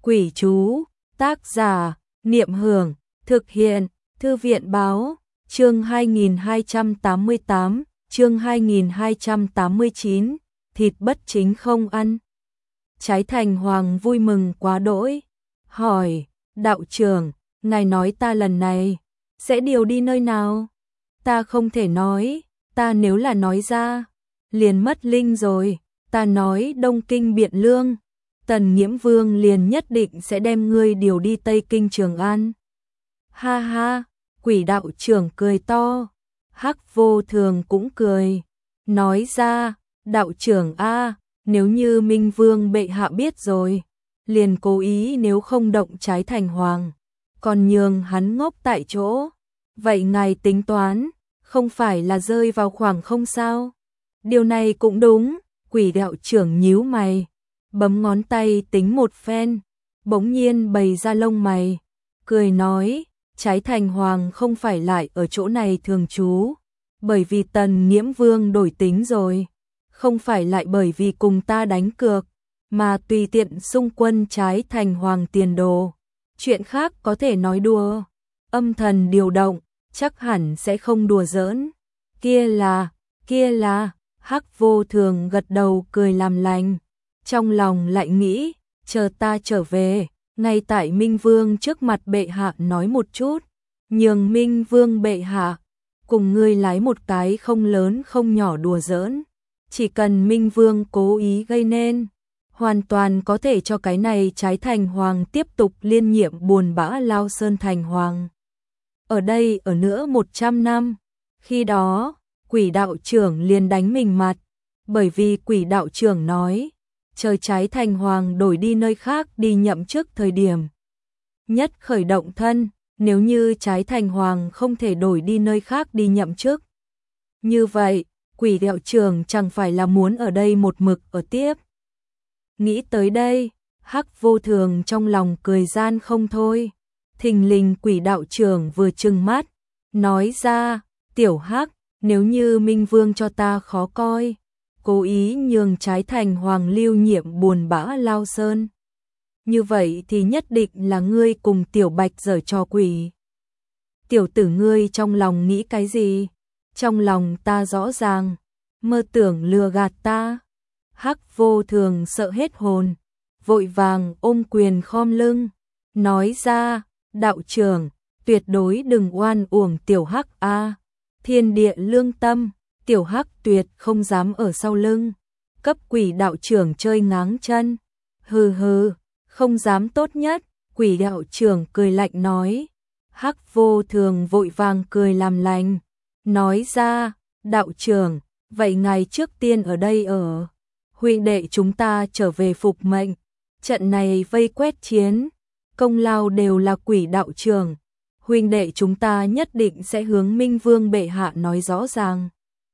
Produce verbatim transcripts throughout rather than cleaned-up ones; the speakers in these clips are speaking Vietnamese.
Quỷ chú, tác giả, Niệm Hưởng, thực hiện, Thư viện báo, chương hai nghìn hai trăm tám mươi tám, chương hai nghìn hai trăm tám mươi chín, thịt bất chính không ăn. Trái Thành Hoàng vui mừng quá đỗi, hỏi, đạo trưởng, ngài nói ta lần này, sẽ điều đi nơi nào? Ta không thể nói, ta nếu là nói ra, liền mất linh rồi, ta nói Đông Kinh Biện Lương. Tần Nghiễm Vương liền nhất định sẽ đem ngươi điều đi Tây Kinh Trường An. Ha ha, quỷ đạo trưởng cười to, Hắc Vô Thường cũng cười, nói ra, đạo trưởng a, nếu như Minh Vương bệ hạ biết rồi, liền cố ý nếu không động Trái Thành Hoàng, còn nhường hắn ngốc tại chỗ, vậy ngài tính toán, không phải là rơi vào khoảng không sao? Điều này cũng đúng, quỷ đạo trưởng nhíu mày, bấm ngón tay tính một phen, bỗng nhiên bày ra lông mày, cười nói, Trái Thành Hoàng không phải lại ở chỗ này thường trú, bởi vì Tần Nghiễm Vương đổi tính rồi, không phải lại bởi vì cùng ta đánh cược, mà tùy tiện xung quân Trái Thành Hoàng tiền đồ. Chuyện khác có thể nói đùa, âm thần điều động, chắc hẳn sẽ không đùa giỡn. Kia là, kia là, Hắc Vô Thường gật đầu cười làm lành. Trong lòng lại nghĩ, chờ ta trở về, ngay tại Minh Vương trước mặt bệ hạ nói một chút, nhường Minh Vương bệ hạ, cùng ngươi lái một cái không lớn không nhỏ đùa giỡn, chỉ cần Minh Vương cố ý gây nên, hoàn toàn có thể cho cái này Trái Thành Hoàng tiếp tục liên nhiệm buồn bã Lao Sơn Thành Hoàng. Ở đây ở nữa một trăm năm, khi đó, quỷ đạo trưởng liền đánh mình mặt, bởi vì quỷ đạo trưởng nói, chờ Trái Thành Hoàng đổi đi nơi khác đi nhậm chức thời điểm nhất khởi động thân, nếu như Trái Thành Hoàng không thể đổi đi nơi khác đi nhậm chức. Như vậy, quỷ đạo trưởng chẳng phải là muốn ở đây một mực ở tiếp. Nghĩ tới đây, Hắc Vô Thường trong lòng cười gian không thôi. Thình lình quỷ đạo trưởng vừa trừng mắt, nói ra, tiểu Hắc, nếu như Minh Vương cho ta khó coi, cố ý nhường Trái Thành Hoàng lưu nhiệm buồn bã Lao Sơn. Như vậy thì nhất định là ngươi cùng tiểu Bạch giở trò quỷ. Tiểu tử ngươi trong lòng nghĩ cái gì? Trong lòng ta rõ ràng, mơ tưởng lừa gạt ta. Hắc Vô Thường sợ hết hồn, vội vàng ôm quyền khom lưng, nói ra, đạo trưởng, tuyệt đối đừng oan uổng tiểu Hắc a, thiên địa lương tâm, tiểu Hắc tuyệt không dám ở sau lưng, cấp quỷ đạo trưởng chơi ngáng chân. Hừ hừ, không dám tốt nhất, quỷ đạo trưởng cười lạnh nói. Hắc Vô Thường vội vàng cười làm lành, nói ra, đạo trưởng, vậy ngài trước tiên ở đây ở, huynh đệ chúng ta trở về phục mệnh, trận này vây quét chiến, công lao đều là quỷ đạo trưởng, huynh đệ chúng ta nhất định sẽ hướng Minh Vương bệ hạ nói rõ ràng.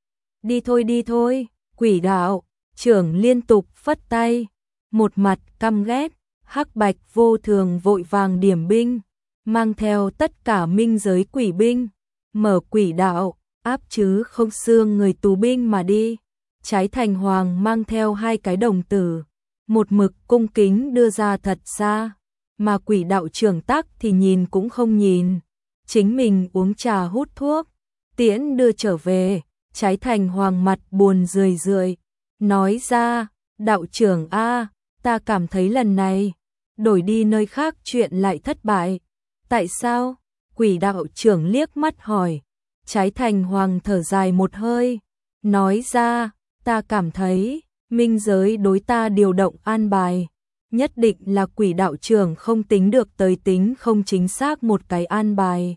Đi thôi đi thôi, quỷ đạo trưởng liên tục phất tay, một mặt căm ghét. Hắc Bạch Vô Thường vội vàng điểm binh, mang theo tất cả minh giới quỷ binh, mở quỷ đạo, áp chứ không xương người tù binh mà đi. Trái Thành Hoàng mang theo hai cái đồng tử, một mực cung kính đưa ra thật xa, mà quỷ đạo trưởng tắc thì nhìn cũng không nhìn, chính mình uống trà hút thuốc, tiễn đưa trở về. Trái Thành Hoàng mặt buồn rười rượi, nói ra, đạo trưởng a, ta cảm thấy lần này, đổi đi nơi khác chuyện lại thất bại. Tại sao? Quỷ đạo trưởng liếc mắt hỏi. Trái Thành Hoàng thở dài một hơi, nói ra, ta cảm thấy, minh giới đối ta điều động an bài, nhất định là quỷ đạo trưởng không tính được tới tính không chính xác một cái an bài.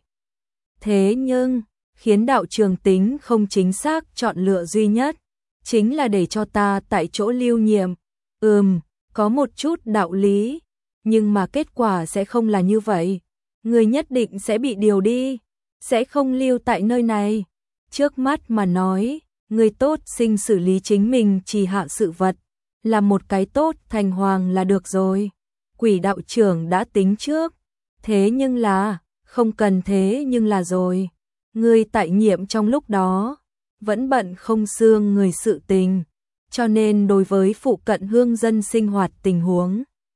Thế nhưng, khiến đạo trưởng tính không chính xác chọn lựa duy nhất, chính là để cho ta tại chỗ lưu nhiệm. Ừm, có một chút đạo lý, nhưng mà kết quả sẽ không là như vậy. Người nhất định sẽ bị điều đi, sẽ không lưu tại nơi này. Trước mắt mà nói, người tốt sinh xử lý chính mình chỉ hạ sự vật, là một cái tốt thành hoàng là được rồi. Quỷ đạo trưởng đã tính trước, thế nhưng là, không cần thế nhưng là rồi. Ngươi tại nhiệm trong lúc đó, vẫn bận không xương người sự tình, cho nên đối với phụ cận hương dân sinh hoạt tình huống,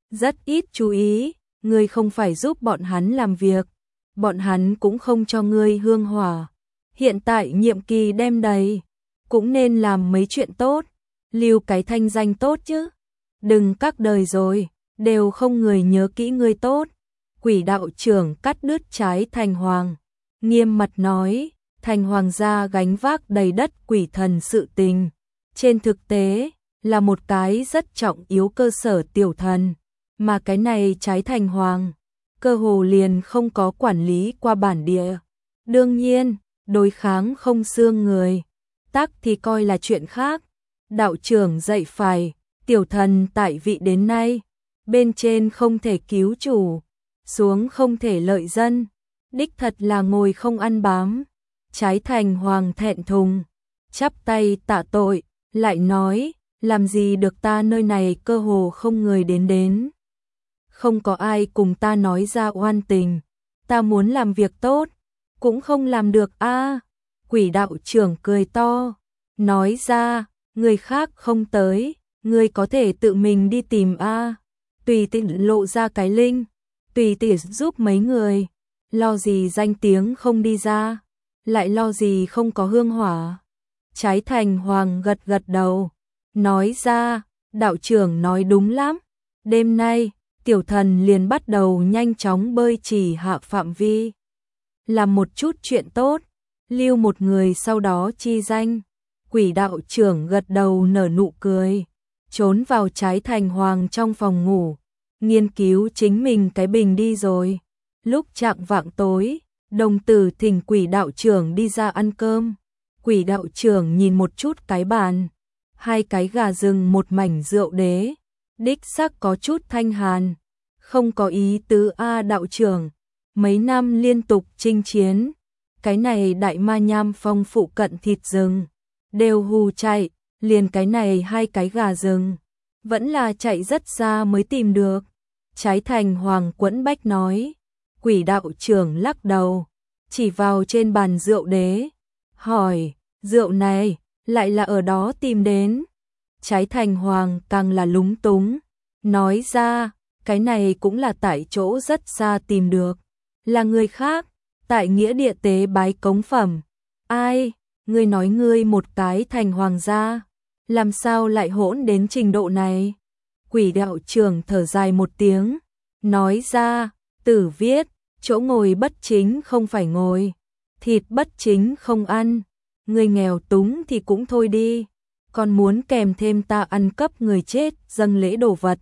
rất ít chú ý, ngươi không phải giúp bọn hắn làm việc, bọn hắn cũng không cho ngươi hương hỏa. Hiện tại nhiệm kỳ đem đầy, cũng nên làm mấy chuyện tốt, lưu cái thanh danh tốt chứ. Đừng các đời rồi, đều không người nhớ kỹ ngươi tốt. Quỷ đạo trưởng cắt đứt Trái Thành Hoàng, nghiêm mặt nói, Thành Hoàng gia gánh vác đầy đất quỷ thần sự tình. Trên thực tế, là một cái rất trọng yếu cơ sở tiểu thần, mà cái này Trái Thành Hoàng, cơ hồ liền không có quản lý qua bản địa. Đương nhiên, đối kháng không xương người, tắc thì coi là chuyện khác. Đạo trưởng dạy phải, tiểu thần tại vị đến nay, bên trên không thể cứu chủ, xuống không thể lợi dân, đích thật là ngồi không ăn bám. Trái Thành Hoàng thẹn thùng, chắp tay tạ tội, lại nói, làm gì được, ta nơi này cơ hồ không người đến đến. Không có ai cùng ta nói ra oan tình, ta muốn làm việc tốt, cũng không làm được a. À, quỷ đạo trưởng cười to, nói ra, người khác không tới, người có thể tự mình đi tìm a. À, tùy tiện lộ ra cái linh, tùy tiện giúp mấy người, lo gì danh tiếng không đi ra, lại lo gì không có hương hỏa. Trái Thành Hoàng gật gật đầu, nói ra, đạo trưởng nói đúng lắm, đêm nay, tiểu thần liền bắt đầu nhanh chóng bơi chỉ hạ phạm vi, làm một chút chuyện tốt, lưu một người sau đó chi danh. Quỷ đạo trưởng gật đầu nở nụ cười, trốn vào Trái Thành Hoàng trong phòng ngủ, nghiên cứu chính mình cái bình đi rồi. Lúc chạng vạng tối, đồng tử thỉnh quỷ đạo trưởng đi ra ăn cơm. Quỷ đạo trưởng nhìn một chút cái bàn, hai cái gà rừng một mảnh rượu đế, đích xác có chút thanh hàn, không có ý tứ a. Đạo trưởng, mấy năm liên tục chinh chiến, cái này đại ma nham phong phụ cận thịt rừng, đều hù chạy, liền cái này hai cái gà rừng, vẫn là chạy rất xa mới tìm được. Trái Thành Hoàng quẫn bách nói, quỷ đạo trưởng lắc đầu, chỉ vào trên bàn rượu đế, hỏi, rượu này, lại là ở đó tìm đến. Trái Thành Hoàng càng là lúng túng, nói ra, cái này cũng là tại chỗ rất xa tìm được, là người khác, tại nghĩa địa tế bái cống phẩm. Ai, ngươi nói ngươi một cái Thành Hoàng gia, làm sao lại hỗn đến trình độ này? Quỷ đạo trưởng thở dài một tiếng, nói ra, Tử viết, chỗ ngồi bất chính không phải ngồi, thịt bất chính không ăn, người nghèo túng thì cũng thôi đi, còn muốn kèm thêm ta ăn cấp người chết dâng lễ đồ vật.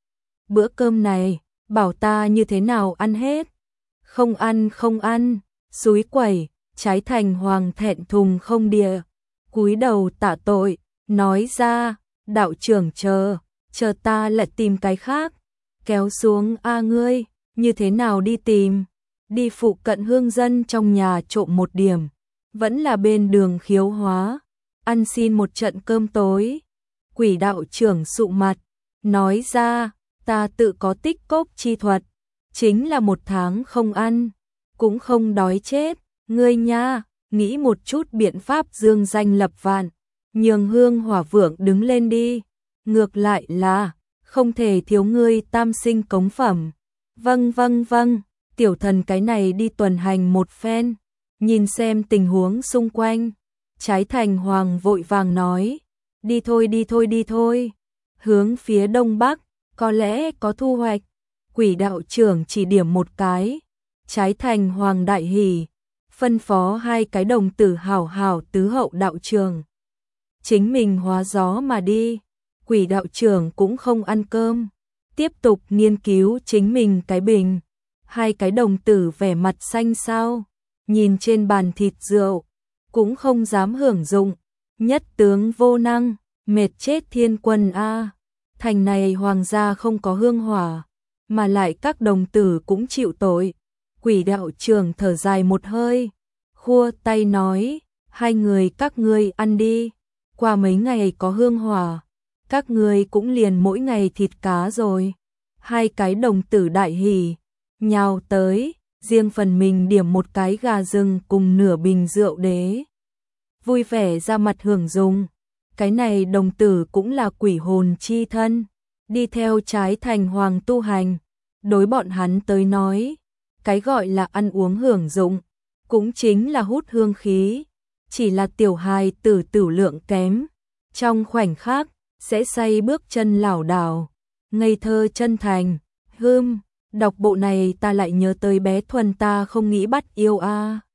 Bữa cơm này, bảo ta như thế nào ăn hết? Không ăn không ăn, xúi quẩy. Trái Thành Hoàng thẹn thùng không địa, cúi đầu tạ tội, nói ra, đạo trưởng chờ, chờ ta lại tìm cái khác. Kéo xuống a. Ngươi, như thế nào đi tìm? Đi phụ cận hương dân trong nhà trộm một điểm, vẫn là bên đường Khiếu Hóa, ăn xin một trận cơm tối. Quỷ đạo trưởng sụ mặt, nói ra, ta tự có tích cốc chi thuật, chính là một tháng không ăn, cũng không đói chết. Ngươi nha, nghĩ một chút biện pháp dương danh lập vạn, nhường hương hỏa vượng đứng lên đi. Ngược lại là, không thể thiếu ngươi tam sinh cống phẩm. Vâng vâng vâng, tiểu thần cái này đi tuần hành một phen, nhìn xem tình huống xung quanh. Trái Thành Hoàng vội vàng nói, đi thôi đi thôi đi thôi, hướng phía đông bắc, có lẽ có thu hoạch. Quỷ đạo trưởng chỉ điểm một cái, Trái Thành Hoàng đại hỉ, phân phó hai cái đồng tử hảo hảo tứ hậu đạo trường, chính mình hóa gió mà đi. Quỷ đạo trưởng cũng không ăn cơm, tiếp tục nghiên cứu chính mình cái bình. Hai cái đồng tử vẻ mặt xanh xao, nhìn trên bàn thịt rượu, cũng không dám hưởng dụng. Nhất tướng vô năng, mệt chết thiên quân a. Thành này hoàng gia không có hương hỏa, mà lại các đồng tử cũng chịu tội. Quỷ đạo trưởng thở dài một hơi, khua tay nói, hai người các ngươi ăn đi, qua mấy ngày có hương hỏa, các ngươi cũng liền mỗi ngày thịt cá rồi. Hai cái đồng tử đại hỉ, nhào tới, riêng phần mình điểm một cái gà rừng cùng nửa bình rượu đế. Vui vẻ ra mặt hưởng dùng, cái này đồng tử cũng là quỷ hồn chi thân, đi theo trái thành hoàng tu hành. Đối bọn hắn tới nói, cái gọi là ăn uống hưởng dụng, cũng chính là hút hương khí, chỉ là tiểu hài tử tử lượng kém, trong khoảnh khắc sẽ say bước chân lảo đảo, ngây thơ chân thành. Hưm, đọc bộ này ta lại nhớ tới bé Thuần ta không nghĩ bắt yêu a.